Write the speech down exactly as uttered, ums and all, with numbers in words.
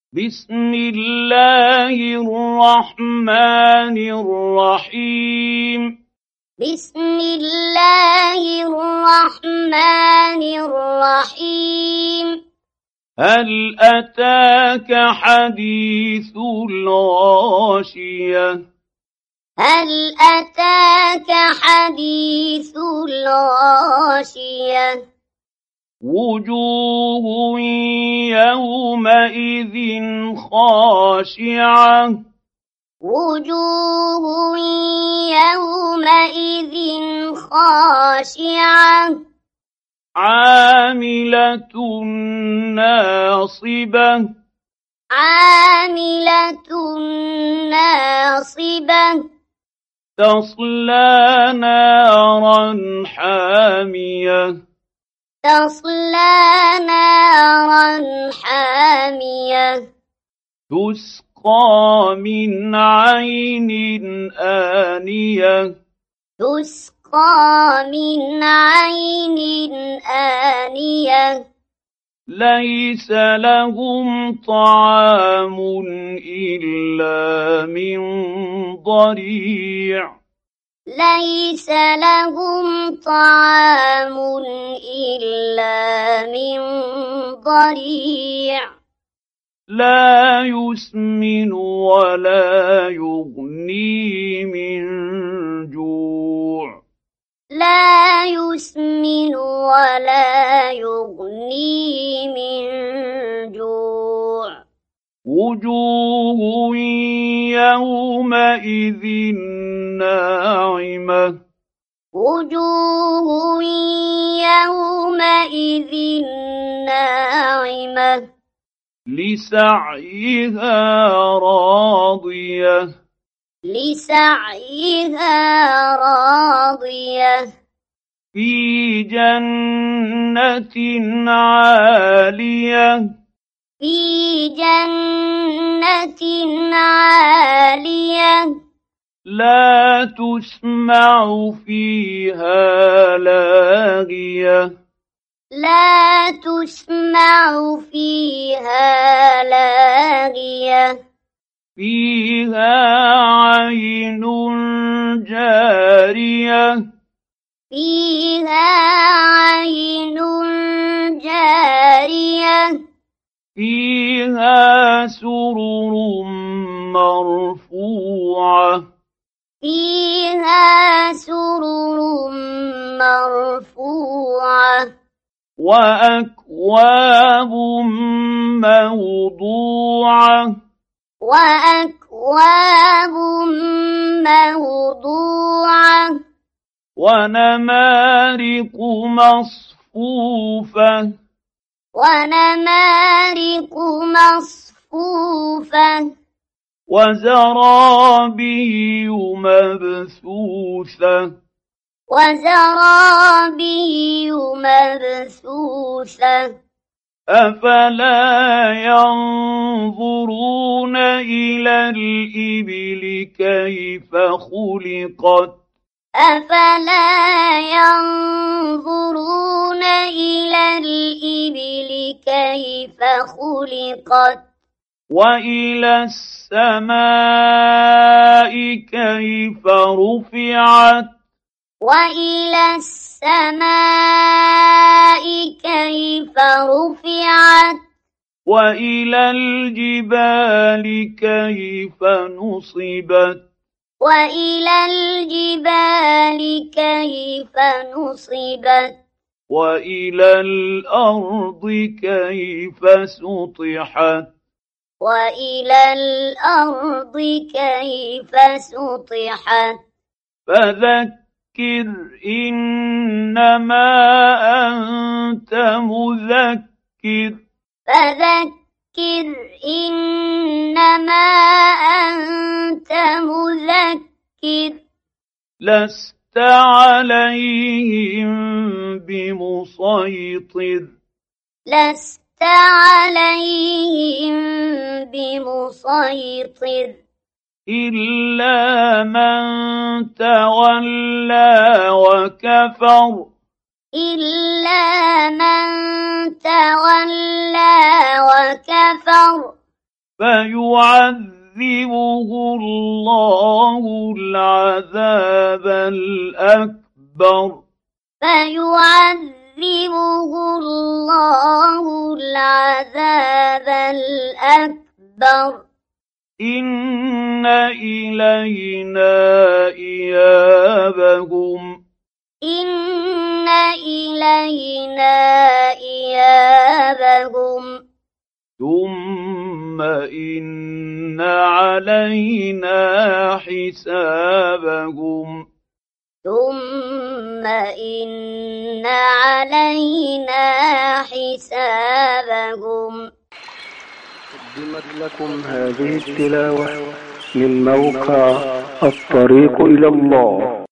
بسم الله الرحمن الرحيم بسم الله الرحمن الرحيم هل أتاك حديث الغاشية هل أتاك حديث الغاشية وجوه يومئذ خاشعة وجوه يومئذ خاشعة عاملة ناصبة عاملة ناصبة تصلى نارا حامية تصلى نارا حامية تسقى من عين آنية تسقى من عين آنية ليس لهم طعام إلا من ضريع ليس لهم طعام إلا من ضريع لا يسمن ولا يغني من جوع لا يسمن ولا يغني من جوع وجوه يومئذ ناعمة وجوه يومئذ ناعمة لسعيها راضية لسعيها راضية في جنة عالية في جنة عالية لا تسمع فيها لاغية لا تسمع فيها لاغية فيها عين جارية فيها عين جارية فيها سرر مرفوعة فيها سرر مرفوعة وأكواب موضوعة وأكواب موضوعة ونمارق مصفوفة ونمارق مصفوفة وزرابي مبثوثة وزرابي مبثوثة أفلا ينظرون إلى الإبل كيف خلقت أفلا ينظرون إلى الإبل كيف خلقت وإلى السماء كيف رفعت وإلى السماء كيف رفعت وإلى الجبال كيف نصبت وإلى الجبال كيف نصبت وإلى الأرض كيف سطحت وإلى الأرض كيف سطحت فذكر إنما أنت مذكر فذكر إنما أنت مذكر لست عليهم بمسيطر لست عليهم بمسيطر إلا من تولى وكفر إلا من تولى وكفر فيعذبه الله العذاب الأكبر فيعذبه الله العذاب الأكبر إن إلينا إيابهم إن إلينا إيابهم ثم إن علينا حسابهم ثم إن علينا حسابهم. قدمت لكم هذه التلاوة من موقع الطريق إلى الله.